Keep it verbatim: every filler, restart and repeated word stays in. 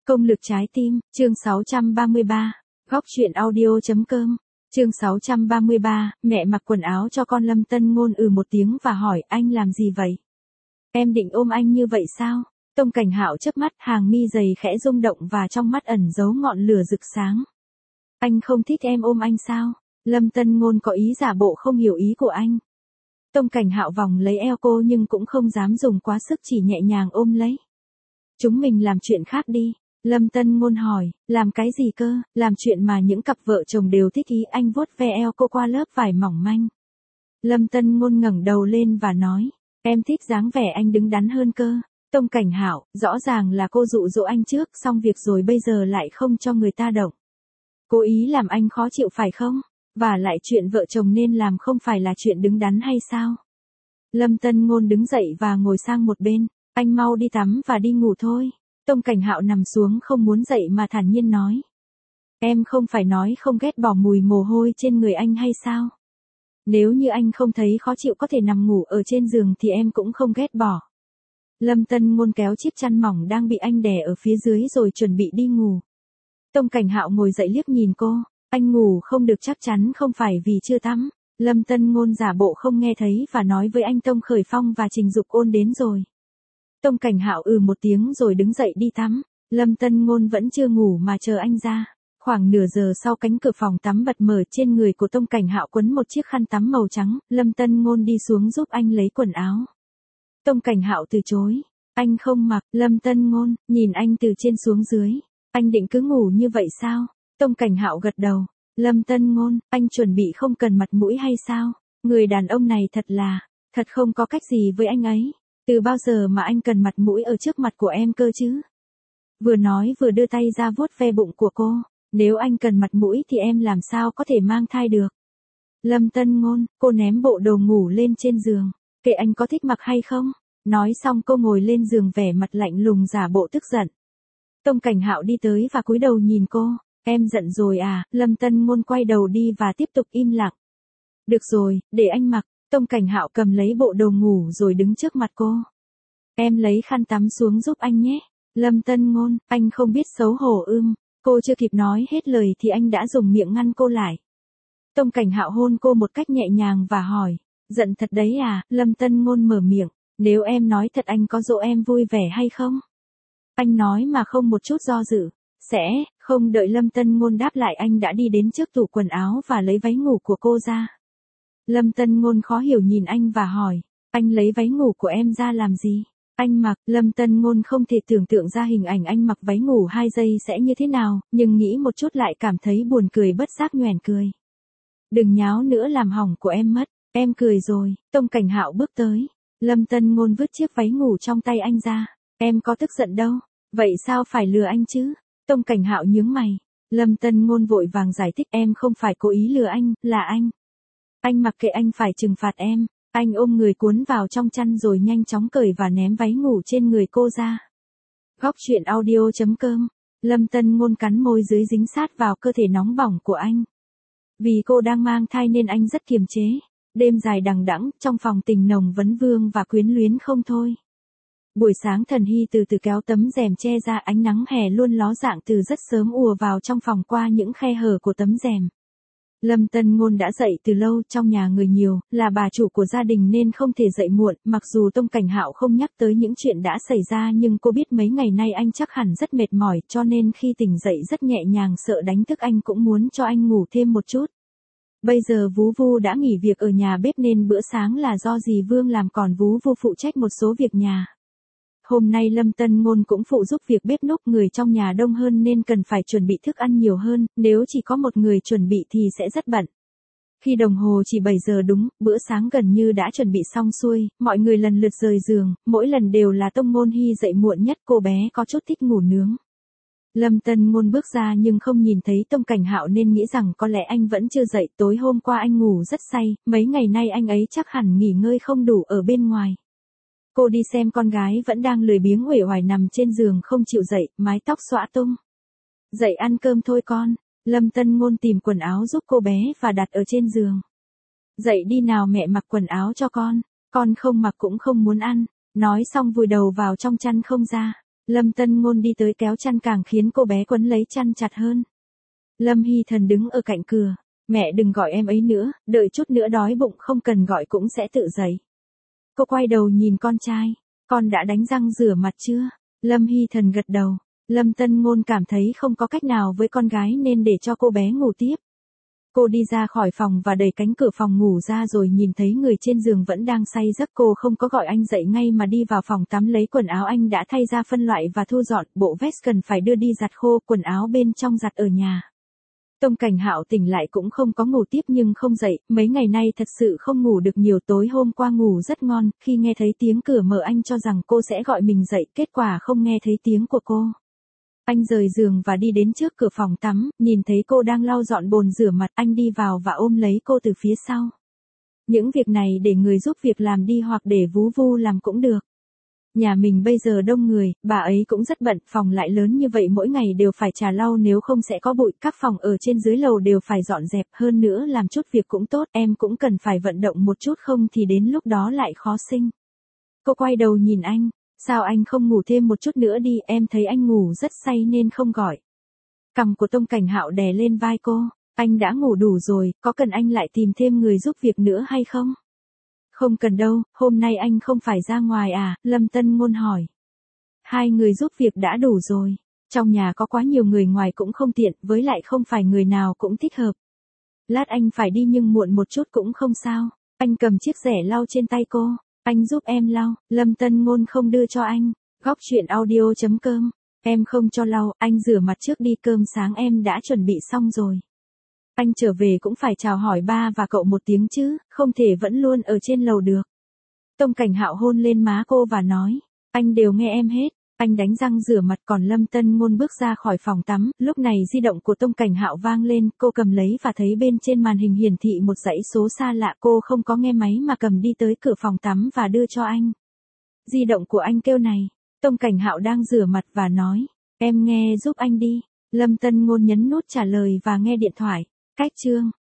Công lực trái tim, chương sáu trăm ba mươi ba, góc truyện audio.com, chương sáu trăm ba mươi ba, mẹ mặc quần áo cho con. Lâm Tân Ngôn ừ một tiếng và hỏi, anh làm gì vậy? Em định ôm anh như vậy sao? Tông Cảnh Hạo chớp mắt, hàng mi dày khẽ rung động và trong mắt ẩn giấu ngọn lửa rực sáng. Anh không thích em ôm anh sao? Lâm Tân Ngôn có ý giả bộ không hiểu ý của anh. Tông Cảnh Hạo vòng lấy eo cô nhưng cũng không dám dùng quá sức, chỉ nhẹ nhàng ôm lấy. Chúng mình làm chuyện khác đi. Lâm Tân Ngôn hỏi, làm cái gì cơ? Làm chuyện mà những cặp vợ chồng đều thích ý. Anh vuốt ve eo cô qua lớp vải mỏng manh. Lâm Tân Ngôn ngẩng đầu lên và nói, em thích dáng vẻ anh đứng đắn hơn cơ. Tông Cảnh Hạo, rõ ràng là cô dụ dỗ anh trước, xong việc rồi bây giờ lại không cho người ta động. Cố ý làm anh khó chịu phải không? Và lại chuyện vợ chồng nên làm không phải là chuyện đứng đắn hay sao? Lâm Tân Ngôn đứng dậy và ngồi sang một bên, anh mau đi tắm và đi ngủ thôi. Tông Cảnh Hạo nằm xuống không muốn dậy mà thản nhiên nói. Em không phải nói không ghét bỏ mùi mồ hôi trên người anh hay sao? Nếu như anh không thấy khó chịu có thể nằm ngủ ở trên giường thì em cũng không ghét bỏ. Lâm Tân Ngôn kéo chiếc chăn mỏng đang bị anh đè ở phía dưới rồi chuẩn bị đi ngủ. Tông Cảnh Hạo ngồi dậy liếc nhìn cô, anh ngủ không được chắc chắn không phải vì chưa tắm. Lâm Tân Ngôn giả bộ không nghe thấy và nói với anh Tông Khởi Phong và Trình Dục Ôn đến rồi. Tông Cảnh Hạo ừ một tiếng rồi đứng dậy đi tắm. Lâm Tân Ngôn vẫn chưa ngủ mà chờ anh ra. Khoảng nửa giờ sau cánh cửa phòng tắm bật mở, trên người của Tông Cảnh Hạo quấn một chiếc khăn tắm màu trắng. Lâm Tân Ngôn đi xuống giúp anh lấy quần áo. Tông Cảnh Hạo từ chối. Anh không mặc. Lâm Tân Ngôn nhìn anh từ trên xuống dưới. Anh định cứ ngủ như vậy sao? Tông Cảnh Hạo gật đầu. Lâm Tân Ngôn, anh chuẩn bị không cần mặt mũi hay sao? Người đàn ông này thật là, thật không có cách gì với anh ấy. Từ bao giờ mà anh cần mặt mũi ở trước mặt của em cơ chứ? Vừa nói vừa đưa tay ra vuốt ve bụng của cô. Nếu anh cần mặt mũi thì em làm sao có thể mang thai được? Lâm Tân Ngôn, cô ném bộ đồ ngủ lên trên giường. Kệ anh có thích mặc hay không? Nói xong cô ngồi lên giường vẻ mặt lạnh lùng giả bộ tức giận. Tông Cảnh Hạo đi tới và cúi đầu nhìn cô. Em giận rồi à? Lâm Tân Ngôn quay đầu đi và tiếp tục im lặng. Được rồi, để anh mặc. Tông Cảnh Hạo cầm lấy bộ đồ ngủ rồi đứng trước mặt cô. Em lấy khăn tắm xuống giúp anh nhé. Lâm Tân Ngôn, anh không biết xấu hổ ưm. Cô chưa kịp nói hết lời thì anh đã dùng miệng ngăn cô lại. Tông Cảnh Hạo hôn cô một cách nhẹ nhàng và hỏi, giận thật đấy à? Lâm Tân Ngôn mở miệng, nếu em nói thật anh có dỗ em vui vẻ hay không? Anh nói mà không một chút do dự. Sẽ, không đợi Lâm Tân Ngôn đáp lại anh đã đi đến trước tủ quần áo và lấy váy ngủ của cô ra. Lâm Tân Ngôn khó hiểu nhìn anh và hỏi, anh lấy váy ngủ của em ra làm gì? Anh mặc. Lâm Tân Ngôn không thể tưởng tượng ra hình ảnh anh mặc váy ngủ hai giây sẽ như thế nào, nhưng nghĩ một chút lại cảm thấy buồn cười bất giác nhoẻn cười. Đừng nháo nữa làm hỏng của em mất. Em cười rồi. Tông Cảnh Hạo bước tới. Lâm Tân Ngôn vứt chiếc váy ngủ trong tay anh ra. Em có tức giận đâu. Vậy sao phải lừa anh chứ? Tông Cảnh Hạo nhướng mày. Lâm Tân Ngôn vội vàng giải thích, em không phải cố ý lừa anh, là anh. Anh mặc kệ, anh phải trừng phạt em. Anh ôm người cuốn vào trong chăn rồi nhanh chóng cởi và ném váy ngủ trên người cô ra. Góc truyện audio.com. Lâm Tân Ngôn cắn môi dưới dính sát vào cơ thể nóng bỏng của anh. Vì cô đang mang thai nên anh rất kiềm chế. Đêm dài đằng đẵng, trong phòng tình nồng vấn vương và quyến luyến không thôi. Buổi sáng Thần Hy từ từ kéo tấm rèm che ra, ánh nắng hè luôn ló dạng từ rất sớm ùa vào trong phòng qua những khe hở của tấm rèm. Lâm Tân Ngôn đã dậy từ lâu, trong nhà người nhiều, là bà chủ của gia đình nên không thể dậy muộn, mặc dù Tông Cảnh Hạo không nhắc tới những chuyện đã xảy ra nhưng cô biết mấy ngày nay anh chắc hẳn rất mệt mỏi cho nên khi tỉnh dậy rất nhẹ nhàng, sợ đánh thức anh cũng muốn cho anh ngủ thêm một chút. Bây giờ Vú Vu đã nghỉ việc ở nhà bếp nên bữa sáng là do dì Vương làm, còn Vú Vu phụ trách một số việc nhà. Hôm nay Lâm Tân Ngôn cũng phụ giúp việc bếp núc, người trong nhà đông hơn nên cần phải chuẩn bị thức ăn nhiều hơn, nếu chỉ có một người chuẩn bị thì sẽ rất bận. Khi đồng hồ chỉ bảy giờ đúng, bữa sáng gần như đã chuẩn bị xong xuôi, mọi người lần lượt rời giường, mỗi lần đều là Tông Ngôn Hy dậy muộn nhất, cô bé có chút thích ngủ nướng. Lâm Tân Ngôn bước ra nhưng không nhìn thấy Tông Cảnh Hạo nên nghĩ rằng có lẽ anh vẫn chưa dậy, tối hôm qua anh ngủ rất say, mấy ngày nay anh ấy chắc hẳn nghỉ ngơi không đủ ở bên ngoài. Cô đi xem con gái vẫn đang lười biếng uể oải nằm trên giường không chịu dậy, mái tóc xõa tung. Dậy ăn cơm thôi con. Lâm Tân Ngôn tìm quần áo giúp cô bé và đặt ở trên giường. Dậy đi nào, mẹ mặc quần áo cho con. Con không mặc cũng không muốn ăn. Nói xong vùi đầu vào trong chăn không ra. Lâm Tân Ngôn đi tới kéo chăn càng khiến cô bé quấn lấy chăn chặt hơn. Lâm Hy Thần đứng ở cạnh cửa. Mẹ đừng gọi em ấy nữa, đợi chút nữa đói bụng không cần gọi cũng sẽ tự dậy. Cô quay đầu nhìn con trai. Con đã đánh răng rửa mặt chưa? Lâm Hy Thần gật đầu. Lâm Tân Ngôn cảm thấy không có cách nào với con gái nên để cho cô bé ngủ tiếp. Cô đi ra khỏi phòng và đẩy cánh cửa phòng ngủ ra rồi nhìn thấy người trên giường vẫn đang say giấc. Cô không có gọi anh dậy ngay mà đi vào phòng tắm lấy quần áo anh đã thay ra phân loại và thu dọn. Bộ vest cần phải đưa đi giặt khô, quần áo bên trong giặt ở nhà. Tông Cảnh Hạo tỉnh lại cũng không có ngủ tiếp nhưng không dậy, mấy ngày nay thật sự không ngủ được nhiều. Tối hôm qua ngủ rất ngon, khi nghe thấy tiếng cửa mở anh cho rằng cô sẽ gọi mình dậy, kết quả không nghe thấy tiếng của cô. Anh rời giường và đi đến trước cửa phòng tắm, nhìn thấy cô đang lau dọn bồn rửa mặt, anh đi vào và ôm lấy cô từ phía sau. Những việc này để người giúp việc làm đi hoặc để vú vu làm cũng được. Nhà mình bây giờ đông người, bà ấy cũng rất bận, phòng lại lớn như vậy mỗi ngày đều phải trà lau nếu không sẽ có bụi, các phòng ở trên dưới lầu đều phải dọn dẹp, hơn nữa làm chút việc cũng tốt, em cũng cần phải vận động một chút không thì đến lúc đó lại khó sinh. Cô quay đầu nhìn anh, sao anh không ngủ thêm một chút nữa đi, em thấy anh ngủ rất say nên không gọi. Cằm của Tông Cảnh Hạo đè lên vai cô, anh đã ngủ đủ rồi, có cần anh lại tìm thêm người giúp việc nữa hay không? Không cần đâu, hôm nay anh không phải ra ngoài à, Lâm Tân Ngôn hỏi. Hai người giúp việc đã đủ rồi, trong nhà có quá nhiều người ngoài cũng không tiện, với lại không phải người nào cũng thích hợp. Lát anh phải đi nhưng muộn một chút cũng không sao, anh cầm chiếc rẻ lau trên tay cô, anh giúp em lau, Lâm Tân Ngôn không đưa cho anh. Góc truyện audio chấm com, em không cho lau, anh rửa mặt trước đi, cơm sáng em đã chuẩn bị xong rồi. Anh trở về cũng phải chào hỏi ba và cậu một tiếng chứ, không thể vẫn luôn ở trên lầu được. Tông Cảnh Hạo hôn lên má cô và nói, anh đều nghe em hết. Anh đánh răng rửa mặt còn Lâm Tân Ngôn bước ra khỏi phòng tắm, lúc này di động của Tông Cảnh Hạo vang lên, cô cầm lấy và thấy bên trên màn hình hiển thị một dãy số xa lạ, cô không có nghe máy mà cầm đi tới cửa phòng tắm và đưa cho anh. Di động của anh kêu này, Tông Cảnh Hạo đang rửa mặt và nói, em nghe giúp anh đi. Lâm Tân Ngôn nhấn nút trả lời và nghe điện thoại. Cách chương